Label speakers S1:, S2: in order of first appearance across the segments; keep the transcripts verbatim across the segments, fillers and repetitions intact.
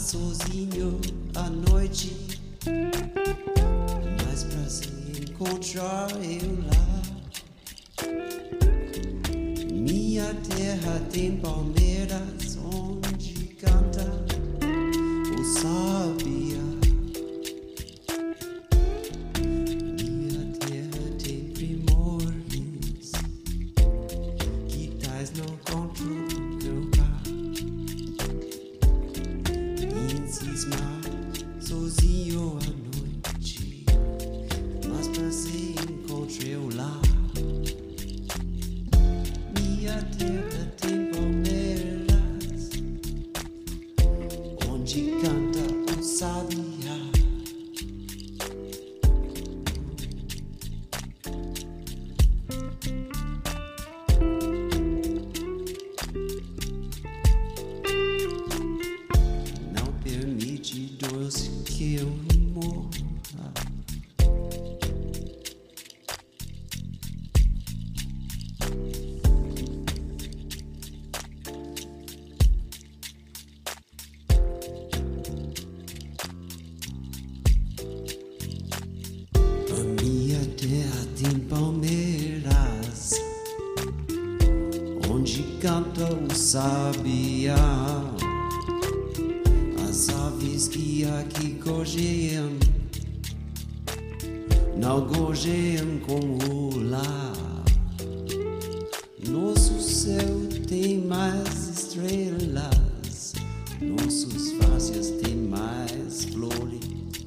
S1: sozinho à noite, mas pra se encontrar eu lá. Minha terra tem palmeiras onde canta o sabiá. Minha terra tem primores que tais não encontro eu cá. Cismar sozinho à noite, mas pra se encontrar eu lá. Minha terra tem palmeiras onde canta o sabiá. Não permite, doce, que eu morra. A minha terra tem palmeiras onde canta o sabiá. As aves que aqui gorjeiam não gorjeiam como lá. Nosso céu tem mais estrelas, nossos vazios têm mais flores,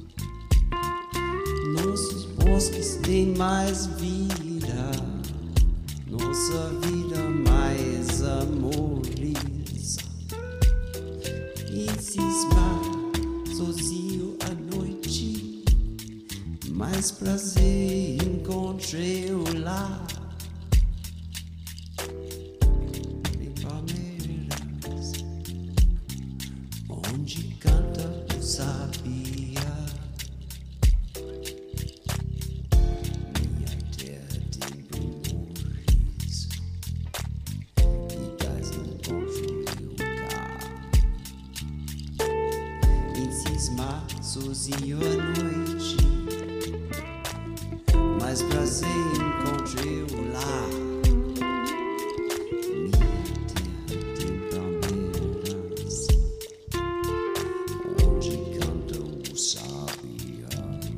S1: nossos bosques têm mais vida, nossa vida mais amores. E cismar sozinho à noite, mais prazer encontrei eu lá. Em palmeiras onde canta o sabiá. Minha terra tem primores e tais não encontro eu cá. Em cismar sozinho à noite, mais prazer encontrei eu lá. Minha terra tem palmeiras onde canta o sabiá.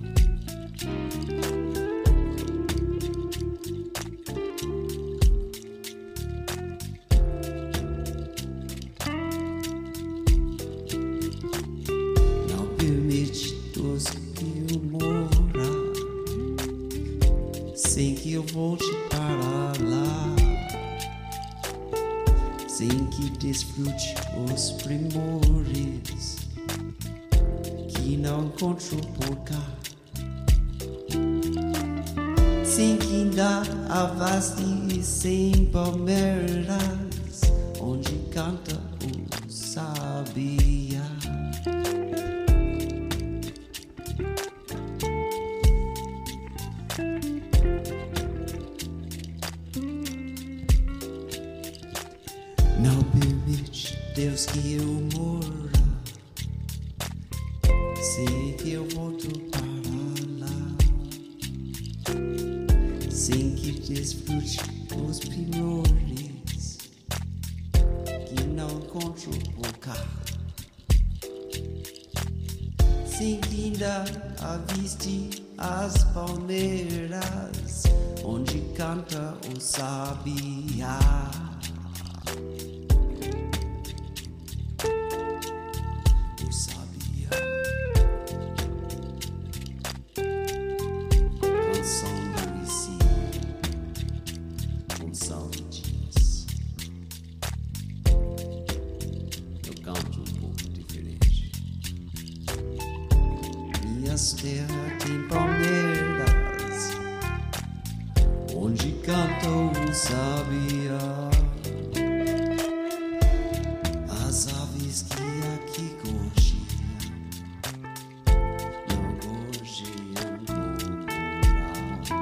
S1: Não permite, doce, que eu morra sem que eu volte para lá, sem que desfrute os primores que não encontro por cá, sem que ainda avaste sem palmeiras onde canta o sabiá. Não permite, Deus, que eu morra sem que eu volto para lá, sem que desfrute os primores que não encontro por cá, sem que ainda aviste as palmeiras onde canta o sabiá. O sabiá, canção do Recife, canção de Dias. Eu canto um pouco diferente. Minhas terras têm palmeiras onde canta o sabiá. As aves que aqui gorjeiam não gorjeiam como lá.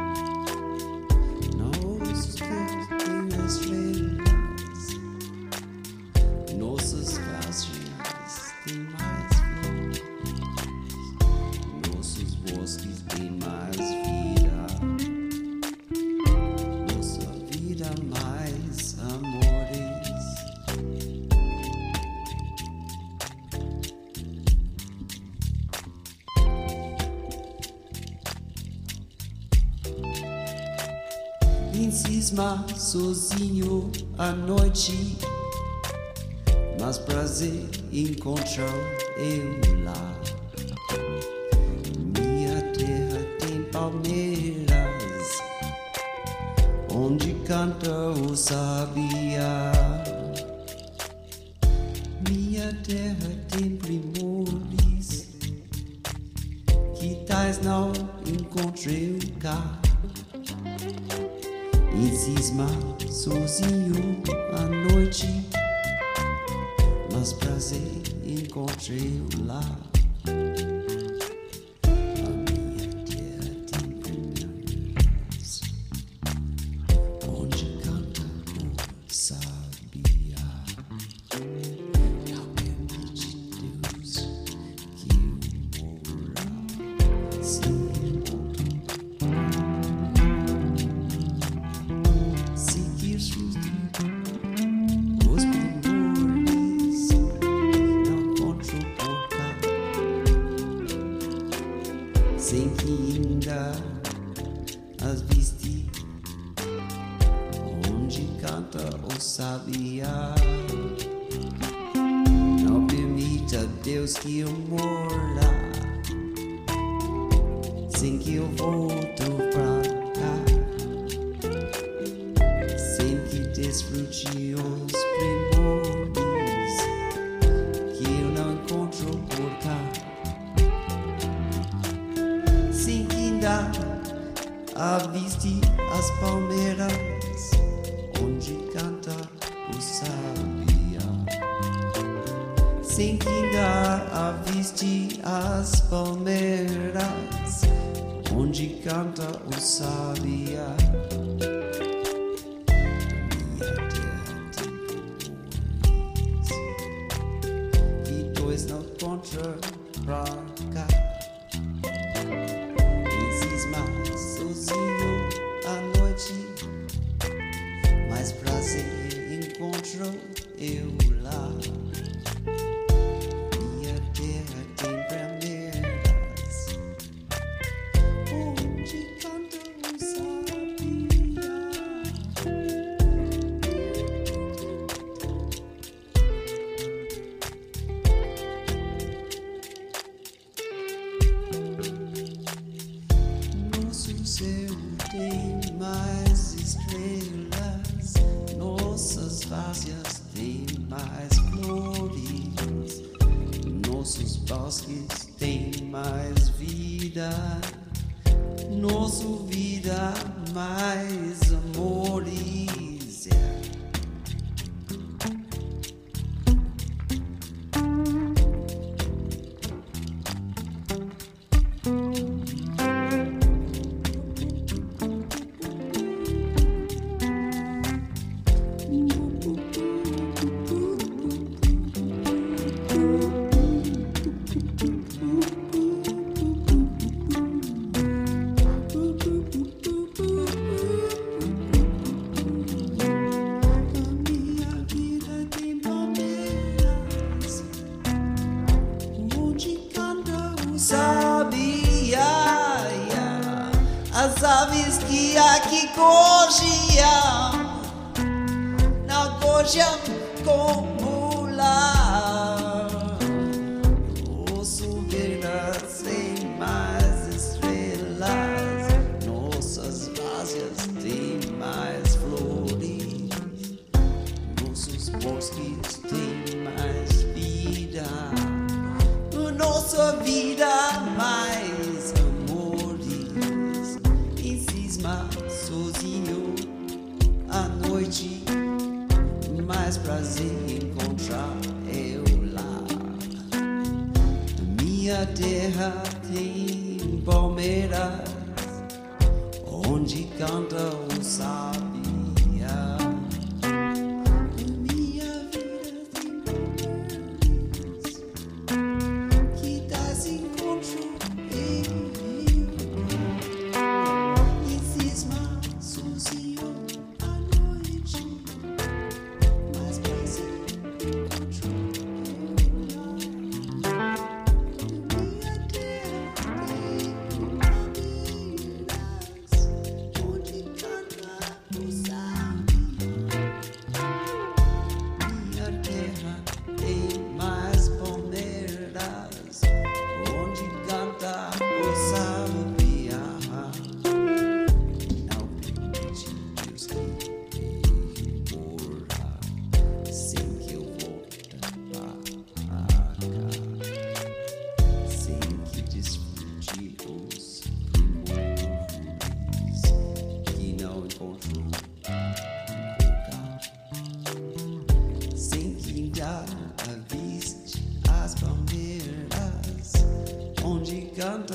S1: Nossos pés têm estrelas, nossas vazias têm mais flores. bosques tem mais vida, nossa vida mais amores. Em cisma sozinho à noite, mas prazer encontrar eu lá. Minha terra tem palmeiras, onde canta o sabiá. Minha terra tem primores, que tais não encontrei cá. Em cisma sozinho à noite, mas prazer encontrei lá. A minha terra tem primeiras, onde canta o sabiá. Não permite Deus que eu morra sem seguir os sem que ainda as viste, onde canta o sabiá. Não permita Deus que eu morra sem que eu volto pra cá, sem que desfrute os primores que eu não encontro por cá. Sem que ainda aviste as palmeiras, onde canta o sabiá. Sem que ainda aviste as palmeiras, onde canta o sabiá. Minha terra tem primores, que dois não encontram pra cá. Sozinho à noite, mais prazer encontro eu lá. Minha terra tem palmeiras, onde canta o sabiá. Nosso céu tem mais estrelas, nossas várzeas têm mais flores, nossos bosques têm mais vida, nossa vida mais amores. Yeah. Sabiá, as aves que aqui cogiam, não cogiam como lá. Os ovelhas têm mais estrelas, nossas várzeas têm mais flores, nossos bosques têm mais vida, nossa vida mais amores. Em cisma sozinho à noite, mais prazer encontrar eu lá. Minha terra tem palmeiras, onde canta o sabiá. Encontro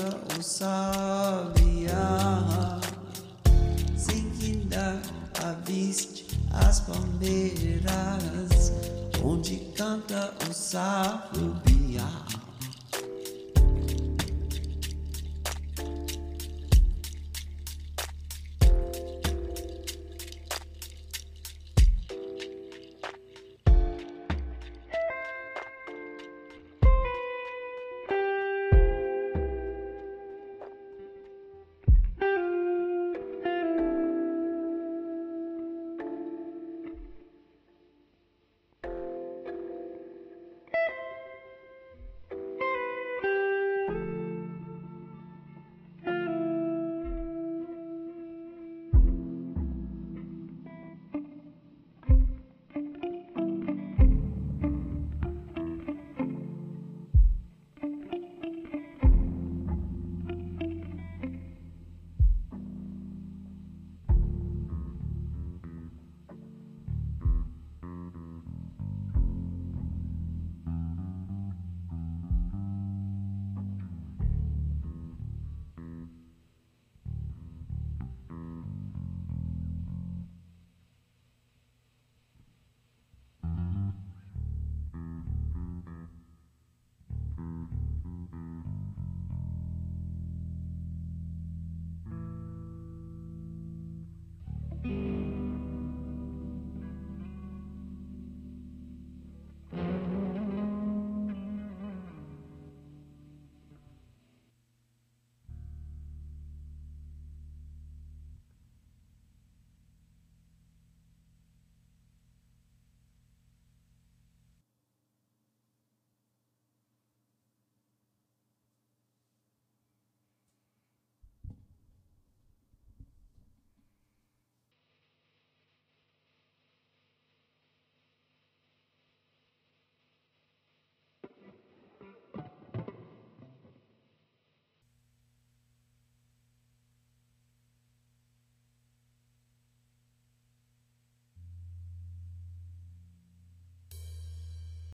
S1: canta o sabiá, sem ainda aviste as palmeiras, onde canta o sabiá.